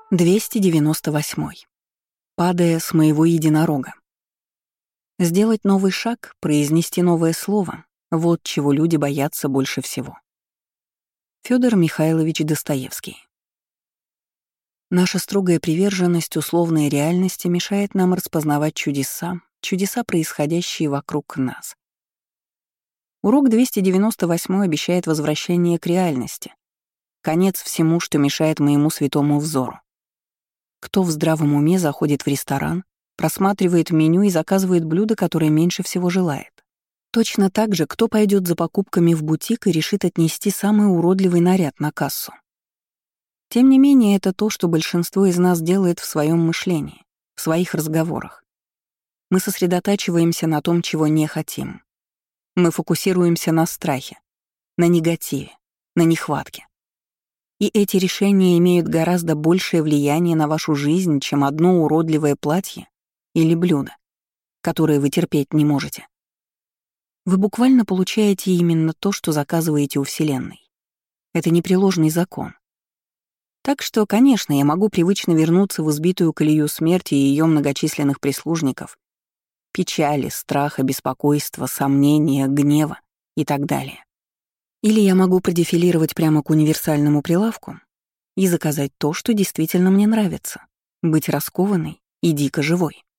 298. Падая с моего единорога. Сделать новый шаг, произнести новое слово — вот чего люди боятся больше всего. Фёдор Михайлович Достоевский. Наша строгая приверженность условной реальности мешает нам распознавать чудеса, происходящие вокруг нас. Урок 298 обещает возвращение к реальности, конец всему, что мешает моему святому взору. Кто в здравом уме заходит в ресторан, просматривает меню и заказывает блюдо, которое меньше всего желает? Точно так же, кто пойдет за покупками в бутик и решит отнести самый уродливый наряд на кассу? Тем не менее, это то, что большинство из нас делает в своем мышлении, в своих разговорах. Мы сосредотачиваемся на том, чего не хотим. Мы фокусируемся на страхе, на негативе, на нехватке. И эти решения имеют гораздо большее влияние на вашу жизнь, чем одно уродливое платье или блюдо, которое вы терпеть не можете. Вы буквально получаете именно то, что заказываете у Вселенной. Это непреложный закон. Так что, конечно, я могу привычно вернуться в избитую колею смерти и ее многочисленных прислужников, печали, страха, беспокойства, сомнения, гнева и так далее. Или я могу продефилировать прямо к универсальному прилавку и заказать то, что действительно мне нравится — быть раскованной и дико живой.